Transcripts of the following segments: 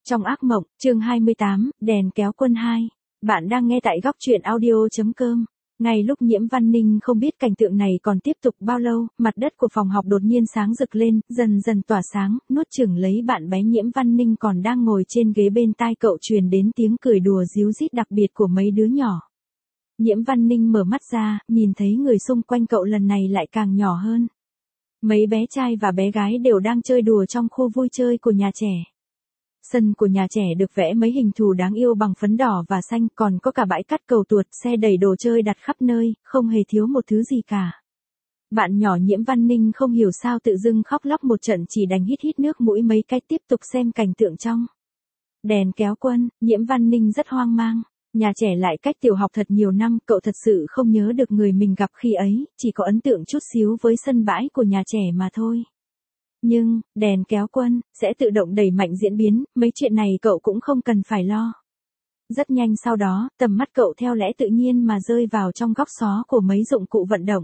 Trong ác mộng, chương 28, đèn kéo quân 2. Bạn đang nghe tại góc truyện audio.com. Ngay lúc Nhiễm Văn Ninh không biết cảnh tượng này còn tiếp tục bao lâu, mặt đất của phòng học đột nhiên sáng rực lên, dần dần tỏa sáng, nuốt chửng lấy bạn bé Nhiễm Văn Ninh còn đang ngồi trên ghế bên tai cậu truyền đến tiếng cười đùa ríu rít đặc biệt của mấy đứa nhỏ. Nhiễm Văn Ninh mở mắt ra, nhìn thấy người xung quanh cậu lần này lại càng nhỏ hơn. Mấy bé trai và bé gái đều đang chơi đùa trong khu vui chơi của nhà trẻ. Sân của nhà trẻ được vẽ mấy hình thù đáng yêu bằng phấn đỏ và xanh, còn có cả bãi cát cầu tuột, xe đẩy đồ chơi đặt khắp nơi, không hề thiếu một thứ gì cả. Bạn nhỏ Nhiễm Văn Ninh không hiểu sao tự dưng khóc lóc một trận, chỉ đành hít hít nước mũi mấy cái tiếp tục xem cảnh tượng trong đèn kéo quân. Nhiễm Văn Ninh rất hoang mang. Nhà trẻ lại cách tiểu học thật nhiều năm, cậu thật sự không nhớ được người mình gặp khi ấy, chỉ có ấn tượng chút xíu với sân bãi của nhà trẻ mà thôi. Nhưng, đèn kéo quân, sẽ tự động đẩy mạnh diễn biến, mấy chuyện này cậu cũng không cần phải lo. Rất nhanh sau đó, tầm mắt cậu theo lẽ tự nhiên mà rơi vào trong góc xó của mấy dụng cụ vận động.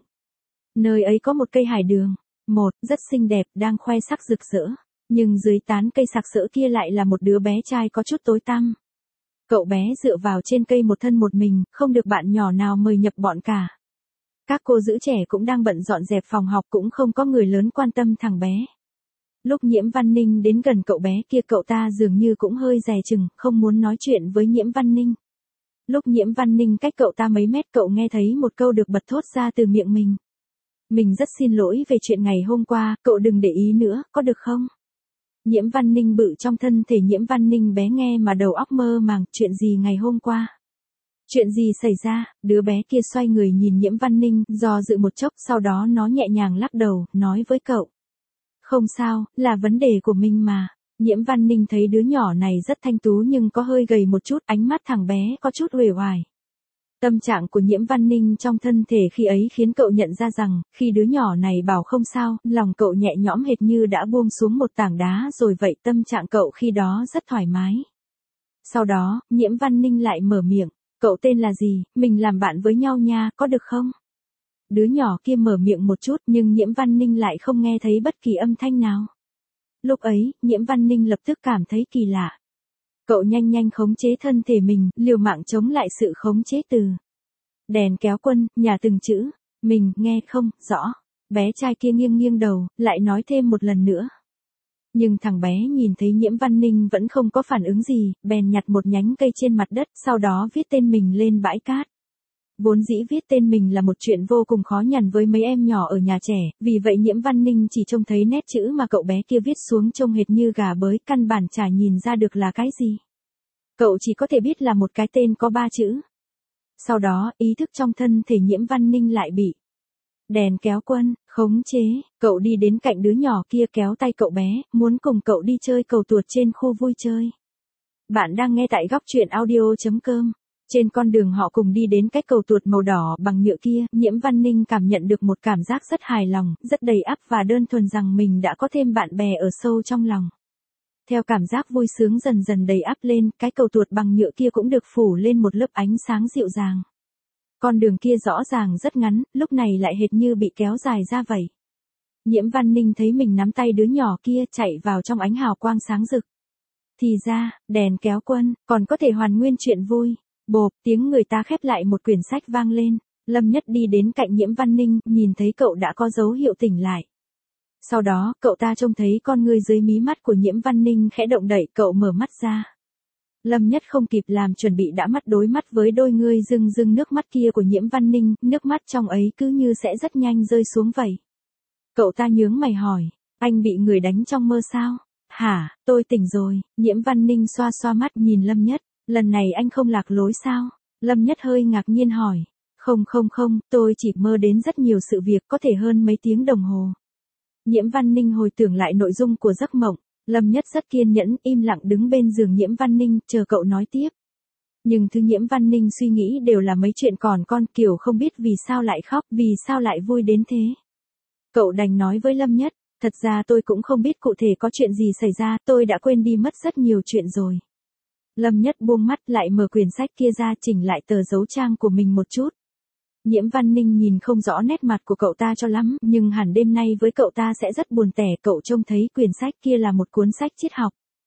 Nơi ấy có một cây hải đường, rất xinh đẹp, đang khoe sắc rực rỡ, nhưng dưới tán cây sặc sỡ kia lại là một đứa bé trai có chút tối tăm. Cậu bé dựa vào trên cây một thân một mình, không được bạn nhỏ nào mời nhập bọn cả. Các cô giữ trẻ cũng đang bận dọn dẹp phòng học, cũng không có người lớn quan tâm thằng bé. Lúc Nhiễm Văn Ninh đến gần cậu bé kia, cậu ta dường như cũng hơi dè chừng, không muốn nói chuyện với Nhiễm Văn Ninh. Lúc Nhiễm Văn Ninh cách cậu ta mấy mét, cậu nghe thấy một câu được bật thốt ra từ miệng mình. Mình rất xin lỗi về chuyện ngày hôm qua, cậu đừng để ý nữa, có được không? Nhiễm Văn Ninh bự trong thân thể Nhiễm Văn Ninh bé nghe mà đầu óc mơ màng, chuyện gì ngày hôm qua? Chuyện gì xảy ra? Đứa bé kia xoay người nhìn Nhiễm Văn Ninh, do dự một chốc, sau đó nó nhẹ nhàng lắc đầu, nói với cậu. Không sao, là vấn đề của mình mà. Nhiễm Văn Ninh thấy đứa nhỏ này rất thanh tú nhưng có hơi gầy một chút, ánh mắt thằng bé có chút uể oải. Tâm trạng của Nhiễm Văn Ninh trong thân thể khi ấy khiến cậu nhận ra rằng, khi đứa nhỏ này bảo không sao, lòng cậu nhẹ nhõm hệt như đã buông xuống một tảng đá rồi vậy, tâm trạng cậu khi đó rất thoải mái. Sau đó, Nhiễm Văn Ninh lại mở miệng, cậu tên là gì, mình làm bạn với nhau nha, có được không? Đứa nhỏ kia mở miệng một chút nhưng Nhiễm Văn Ninh lại không nghe thấy bất kỳ âm thanh nào. Lúc ấy, Nhiễm Văn Ninh lập tức cảm thấy kỳ lạ. Cậu nhanh khống chế thân thể mình, liều mạng chống lại sự khống chế từ đèn kéo quân, nhà từng chữ. Mình nghe không rõ. Bé trai kia nghiêng đầu, lại nói thêm một lần nữa. Nhưng thằng bé nhìn thấy Nhiễm Văn Ninh vẫn không có phản ứng gì, bèn nhặt một nhánh cây trên mặt đất, sau đó viết tên mình lên bãi cát. Vốn dĩ viết tên mình là một chuyện vô cùng khó nhằn với mấy em nhỏ ở nhà trẻ, vì vậy Nhiễm Văn Ninh chỉ trông thấy nét chữ mà cậu bé kia viết xuống trông hệt như gà bới, căn bản chả nhìn ra được là cái gì. Cậu chỉ có thể biết là một cái tên có 3 chữ. Sau đó, ý thức trong thân thể Nhiễm Văn Ninh lại bị đèn kéo quân khống chế, cậu đi đến cạnh đứa nhỏ kia kéo tay cậu bé, muốn cùng cậu đi chơi cầu tuột trên khu vui chơi. Bạn đang nghe tại góc truyện audio.com. Trên con đường họ cùng đi đến cái cầu tuột màu đỏ bằng nhựa kia, Nhiễm Văn Ninh cảm nhận được một cảm giác rất hài lòng, rất đầy ắp và đơn thuần rằng mình đã có thêm bạn bè ở sâu trong lòng. Theo cảm giác vui sướng dần dần đầy ắp lên, cái cầu tuột bằng nhựa kia cũng được phủ lên một lớp ánh sáng dịu dàng. Con đường kia rõ ràng rất ngắn, lúc này lại hệt như bị kéo dài ra vậy. Nhiễm Văn Ninh thấy mình nắm tay đứa nhỏ kia chạy vào trong ánh hào quang sáng rực. Thì ra, đèn kéo quân, còn có thể hoàn nguyên chuyện vui. Bộp, tiếng người ta khép lại một quyển sách vang lên. Lâm Nhất đi đến cạnh Nhiễm Văn Ninh, nhìn thấy cậu đã có dấu hiệu tỉnh lại. Sau đó, cậu ta trông thấy con ngươi dưới mí mắt của Nhiễm Văn Ninh khẽ động đậy, cậu mở mắt ra. Lâm Nhất không kịp làm chuẩn bị đã mắt đối mắt với đôi ngươi rưng nước mắt kia của Nhiễm Văn Ninh, nước mắt trong ấy cứ như sẽ rất nhanh rơi xuống vậy. Cậu ta nhướng mày hỏi, anh bị người đánh trong mơ sao? Hả, tôi tỉnh rồi. Nhiễm Văn Ninh xoa xoa mắt nhìn Lâm Nhất. Lần này anh không lạc lối sao? Lâm Nhất hơi ngạc nhiên hỏi. Không, tôi chỉ mơ đến rất nhiều sự việc, có thể hơn mấy tiếng đồng hồ. Nhiễm Văn Ninh hồi tưởng lại nội dung của giấc mộng. Lâm Nhất rất kiên nhẫn, im lặng đứng bên giường Nhiễm Văn Ninh, chờ cậu nói tiếp. Nhưng thứ Nhiễm Văn Ninh suy nghĩ đều là mấy chuyện còn con, kiểu không biết vì sao lại khóc, vì sao lại vui đến thế. Cậu đành nói với Lâm Nhất, thật ra tôi cũng không biết cụ thể có chuyện gì xảy ra, tôi đã quên đi mất rất nhiều chuyện rồi. Lâm Nhất buông mắt lại mở quyển sách kia ra, chỉnh lại tờ dấu trang của mình một chút. Nhiễm Văn Ninh nhìn không rõ nét mặt của cậu ta cho lắm, nhưng hẳn đêm nay với cậu ta sẽ rất buồn tẻ, cậu trông thấy quyển sách kia là một cuốn sách triết học.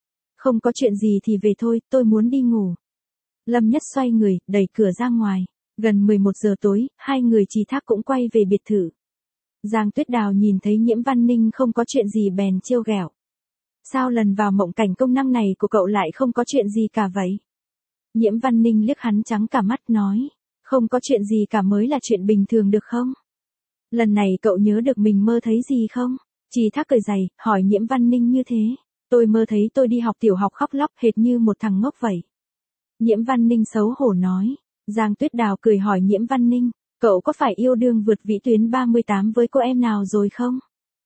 Không có chuyện gì thì về thôi, tôi muốn đi ngủ. Lâm Nhất xoay người, đẩy cửa ra ngoài. Gần 11 giờ tối, hai người Trì Thác cũng quay về biệt thự. Giang Tuyết Đào nhìn thấy Nhiễm Văn Ninh không có chuyện gì bèn trêu ghẹo. Sao lần vào mộng cảnh công năng này của cậu lại không có chuyện gì cả vậy? Nhiễm Văn Ninh liếc hắn trắng cả mắt nói. Không có chuyện gì cả mới là chuyện bình thường được không? Lần này cậu nhớ được mình mơ thấy gì không? Trì Thác cười dày, hỏi Nhiễm Văn Ninh như thế. Tôi mơ thấy tôi đi học tiểu học khóc lóc hệt như một thằng ngốc vậy. Nhiễm Văn Ninh xấu hổ nói. Giang Tuyết Đào cười hỏi Nhiễm Văn Ninh. Cậu có phải yêu đương vượt vĩ tuyến 38 với cô em nào rồi không?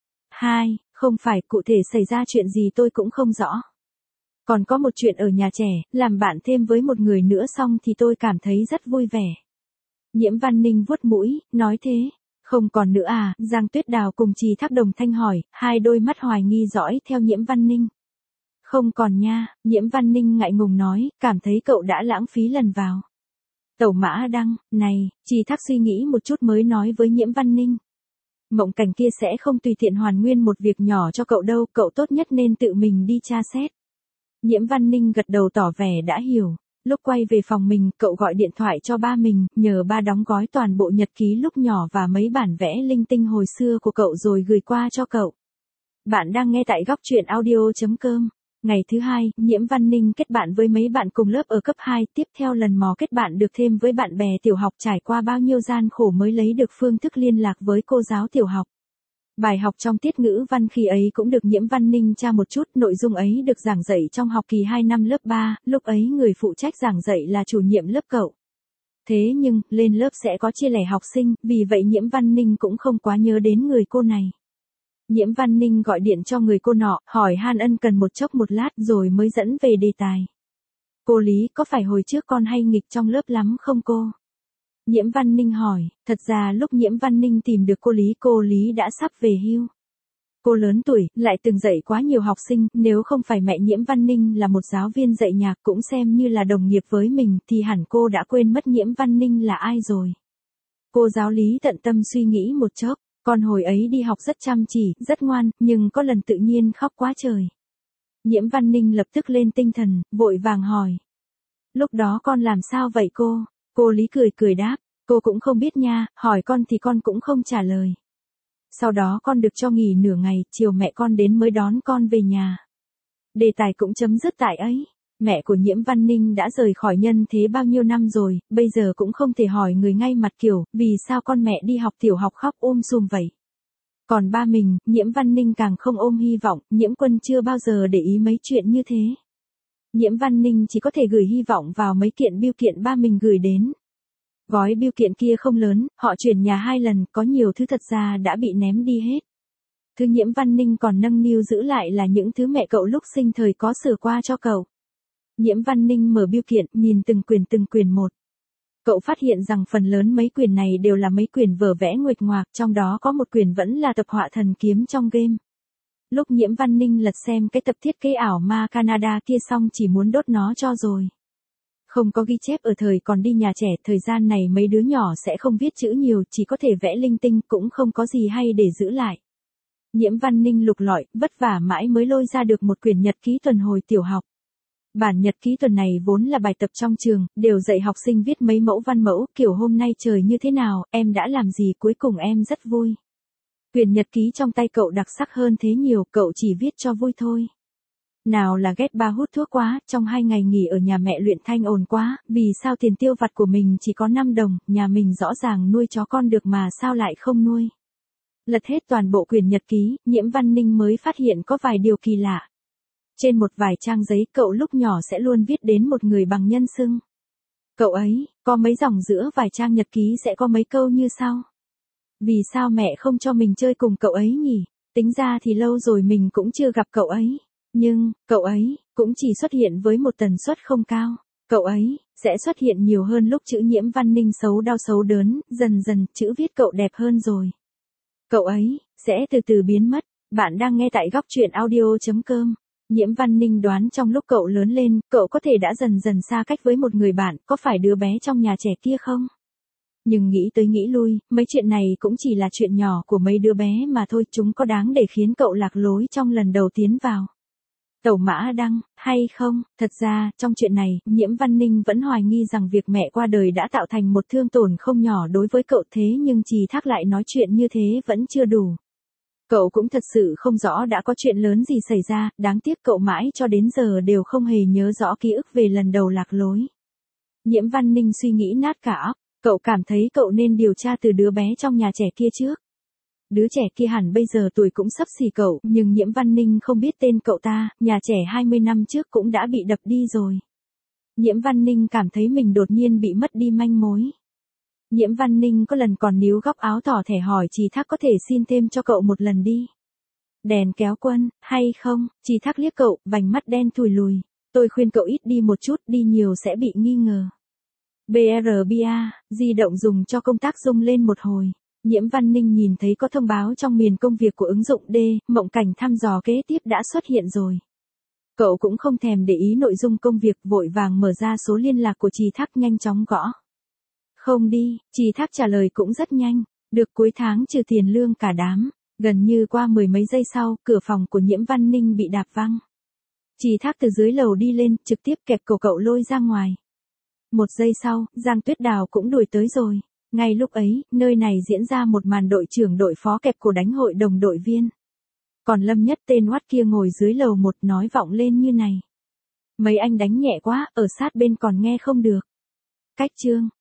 2. Không phải, cụ thể xảy ra chuyện gì tôi cũng không rõ. Còn có một chuyện ở nhà trẻ, làm bạn thêm với một người nữa xong thì tôi cảm thấy rất vui vẻ. Nhiễm Văn Ninh vuốt mũi, nói thế. Không còn nữa à? Giang Tuyết Đào cùng Trì Thác đồng thanh hỏi, hai đôi mắt hoài nghi dõi theo Nhiễm Văn Ninh. Không còn nha, Nhiễm Văn Ninh ngại ngùng nói, cảm thấy cậu đã lãng phí lần vào. Tẩu Mã Đăng, này, Trì Thác suy nghĩ một chút mới nói với Nhiễm Văn Ninh. Mộng cảnh kia sẽ không tùy tiện hoàn nguyên một việc nhỏ cho cậu đâu, cậu tốt nhất nên tự mình đi tra xét. Nhiễm Văn Ninh gật đầu tỏ vẻ đã hiểu. Lúc quay về phòng mình, cậu gọi điện thoại cho ba mình, nhờ ba đóng gói toàn bộ nhật ký lúc nhỏ và mấy bản vẽ linh tinh hồi xưa của cậu rồi gửi qua cho cậu. Bạn đang nghe tại góc truyện audio.com. Ngày thứ hai, Nhiễm Văn Ninh kết bạn với mấy bạn cùng lớp ở cấp 2, tiếp theo lần mò kết bạn được thêm với bạn bè tiểu học trải qua bao nhiêu gian khổ mới lấy được phương thức liên lạc với cô giáo tiểu học. Bài học trong tiết ngữ văn khi ấy cũng được Nhiễm Văn Ninh tra một chút, nội dung ấy được giảng dạy trong học kỳ 2 năm lớp 3, lúc ấy người phụ trách giảng dạy là chủ nhiệm lớp cậu. Thế nhưng, lên lớp sẽ có chia lẻ học sinh, vì vậy Nhiễm Văn Ninh cũng không quá nhớ đến người cô này. Nhiễm Văn Ninh gọi điện cho người cô nọ, hỏi han ân cần một chốc một lát rồi mới dẫn về đề tài. Cô Lý, có phải hồi trước con hay nghịch trong lớp lắm không cô? Nhiễm Văn Ninh hỏi, thật ra lúc Nhiễm Văn Ninh tìm được cô Lý đã sắp về hưu. Cô lớn tuổi, lại từng dạy quá nhiều học sinh, nếu không phải mẹ Nhiễm Văn Ninh là một giáo viên dạy nhạc cũng xem như là đồng nghiệp với mình thì hẳn cô đã quên mất Nhiễm Văn Ninh là ai rồi. Cô giáo Lý tận tâm suy nghĩ một chốc, con hồi ấy đi học rất chăm chỉ, rất ngoan, nhưng có lần tự nhiên khóc quá trời. Nhiễm Văn Ninh lập tức lên tinh thần, vội vàng hỏi. Lúc đó con làm sao vậy cô? Cô Lý cười cười đáp, cô cũng không biết nha, hỏi con thì con cũng không trả lời. Sau đó con được cho nghỉ nửa ngày, chiều mẹ con đến mới đón con về nhà. Đề tài cũng chấm dứt tại ấy. Mẹ của Nhiễm Văn Ninh đã rời khỏi nhân thế bao nhiêu năm rồi, bây giờ cũng không thể hỏi người ngay mặt kiểu, vì sao con mẹ đi học tiểu học khóc sùm vậy. Còn ba mình, Nhiễm Văn Ninh càng không ôm hy vọng, Nhiễm Quân chưa bao giờ để ý mấy chuyện như thế. Nhiễm Văn Ninh chỉ có thể gửi hy vọng vào mấy kiện bưu kiện ba mình gửi đến. Gói bưu kiện kia không lớn, họ chuyển nhà 2 lần, có nhiều thứ thật ra đã bị ném đi hết. Thứ Nhiễm Văn Ninh còn nâng niu giữ lại là những thứ mẹ cậu lúc sinh thời có sửa qua cho cậu. Nhiễm Văn Ninh mở bưu kiện, nhìn từng quyển một. Cậu phát hiện rằng phần lớn mấy quyển này đều là mấy quyển vở vẽ nguệch ngoạc, trong đó có một quyển vẫn là tập họa thần kiếm trong game. Lúc Nhiễm Văn Ninh lật xem cái tập thiết kế ảo ma Canada kia xong chỉ muốn đốt nó cho rồi. Không có ghi chép ở thời còn đi nhà trẻ, thời gian này mấy đứa nhỏ sẽ không viết chữ nhiều, chỉ có thể vẽ linh tinh, cũng không có gì hay để giữ lại. Nhiễm Văn Ninh lục lọi, vất vả mãi mới lôi ra được một quyển nhật ký tuần hồi tiểu học. Bản nhật ký tuần này vốn là bài tập trong trường, đều dạy học sinh viết mấy mẫu văn mẫu, kiểu hôm nay trời như thế nào, em đã làm gì, cuối cùng em rất vui. Quyển nhật ký trong tay cậu đặc sắc hơn thế nhiều, cậu chỉ viết cho vui thôi. Nào là ghét ba hút thuốc quá, trong 2 ngày nghỉ ở nhà mẹ luyện thanh ồn quá, vì sao tiền tiêu vặt của mình chỉ có 5 đồng, nhà mình rõ ràng nuôi chó con được mà sao lại không nuôi. Lật hết toàn bộ quyển nhật ký, Nhiễm Văn Ninh mới phát hiện có vài điều kỳ lạ. Trên một vài trang giấy cậu lúc nhỏ sẽ luôn viết đến một người bằng nhân xưng. Cậu ấy, có mấy dòng giữa vài trang nhật ký sẽ có mấy câu như sau. Vì sao mẹ không cho mình chơi cùng cậu ấy nhỉ? Tính ra thì lâu rồi mình cũng chưa gặp cậu ấy. Nhưng, cậu ấy, cũng chỉ xuất hiện với một tần suất không cao. Cậu ấy, sẽ xuất hiện nhiều hơn lúc chữ Nhiễm Văn Ninh xấu đau xấu đớn, dần dần, chữ viết cậu đẹp hơn rồi. Cậu ấy, sẽ từ từ biến mất. Bạn đang nghe tại góc truyện audio.com. Nhiễm Văn Ninh đoán trong lúc cậu lớn lên, cậu có thể đã dần dần xa cách với một người bạn, có phải đứa bé trong nhà trẻ kia không? Nhưng nghĩ tới nghĩ lui, mấy chuyện này cũng chỉ là chuyện nhỏ của mấy đứa bé mà thôi, chúng có đáng để khiến cậu lạc lối trong lần đầu tiến vào. Tẩu Mã Đăng, hay không? Thật ra, trong chuyện này, Nhiễm Văn Ninh vẫn hoài nghi rằng việc mẹ qua đời đã tạo thành một thương tổn không nhỏ đối với cậu, thế nhưng Trì Thác lại nói chuyện như thế vẫn chưa đủ. Cậu cũng thật sự không rõ đã có chuyện lớn gì xảy ra, đáng tiếc cậu mãi cho đến giờ đều không hề nhớ rõ ký ức về lần đầu lạc lối. Nhiễm Văn Ninh suy nghĩ nát cả óc, cậu cảm thấy cậu nên điều tra từ đứa bé trong nhà trẻ kia trước. Đứa trẻ kia hẳn bây giờ tuổi cũng sắp xỉ cậu, nhưng Nhiễm Văn Ninh không biết tên cậu ta, nhà trẻ 20 năm trước cũng đã bị đập đi rồi. Nhiễm Văn Ninh cảm thấy mình đột nhiên bị mất đi manh mối. Nhiễm Văn Ninh có lần còn níu góc áo tỏ thẻ hỏi Trì Thác có thể xin thêm cho cậu một lần đi. Đèn kéo quân, hay không? Trì Thác liếc cậu, vành mắt đen thùi lùi. Tôi khuyên cậu ít đi một chút, đi nhiều sẽ bị nghi ngờ. BRBA, di động dùng cho công tác rung lên một hồi. Nhiễm Văn Ninh nhìn thấy có thông báo trong miền công việc của ứng dụng D, mộng cảnh thăm dò kế tiếp đã xuất hiện rồi. Cậu cũng không thèm để ý nội dung công việc, vội vàng mở ra số liên lạc của Trì Thác nhanh chóng gõ. Không đi, Trì Thác trả lời cũng rất nhanh, được cuối tháng trừ tiền lương cả đám. Gần như qua mười mấy giây sau, cửa phòng của Nhiễm Văn Ninh bị đạp văng. Trì Thác từ dưới lầu đi lên, trực tiếp kẹp cổ cậu lôi ra ngoài. Một giây sau, Giang Tuyết Đào cũng đuổi tới rồi. Ngay lúc ấy, nơi này diễn ra một màn đội trưởng đội phó kẹp cổ đánh hội đồng đội viên. Còn Lâm Nhất tên oát kia ngồi dưới lầu một nói vọng lên như này. Mấy anh đánh nhẹ quá, ở sát bên còn nghe không được. Cách chương.